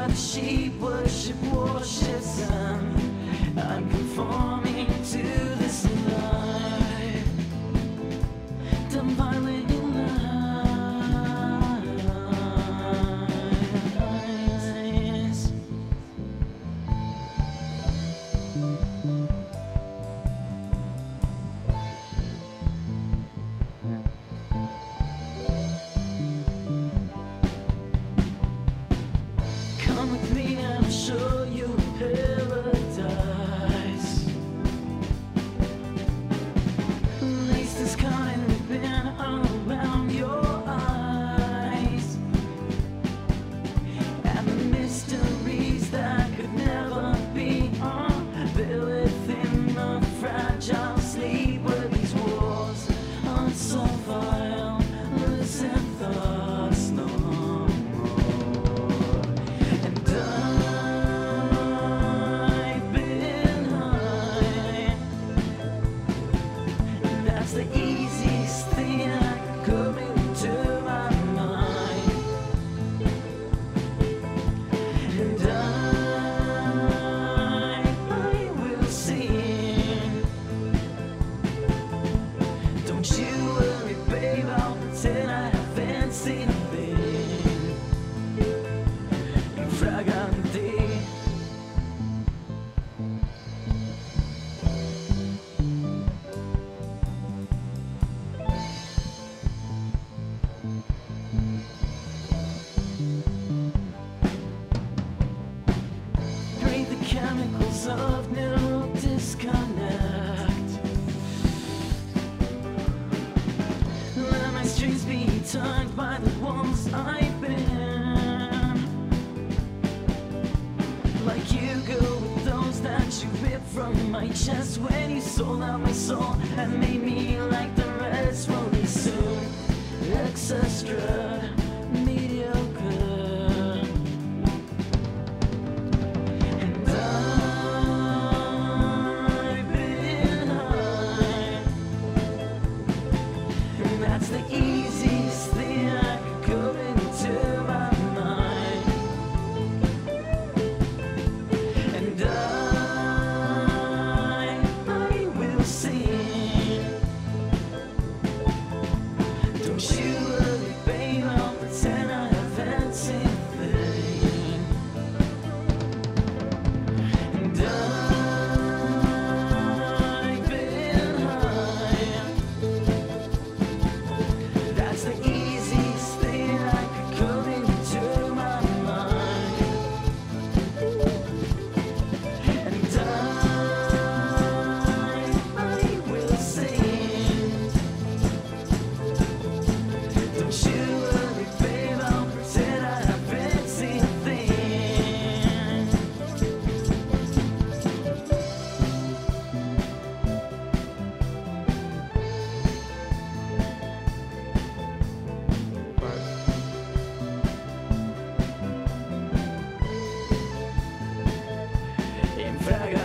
the sheep worship sun. I'm conforming to this life, done violating lies. Come with me and I'll show you paradise. Lace this cotton ribbon around your eyes, and the mysteries that could never be unveiled within the fragile sleep where these walls are so vile. Listen, thoughts no more. And I've been high. That's the easiest thing that could come into my mind. And I will sing. Don't you worry, babe, I'll pretend I haven't seen a thing. Infraganti. Breathe the chemicals of new disconnect. Let my strings be tugged by the ones I've been. Like you go with those that you ripped from my chest when you sold out my soul and made me like the rest. Rolling soon, extra mediocre. And I've been high. And that's the easiest thing I could come into my mind. And I will sing. Don't you worry, babe, I'll pretend I haven't seen a thing. And I've been high. That's the easiest thing I could come into my mind. And I will sing. Don't you worry, babe, I'll pretend I haven't seen a thing. Infraganti.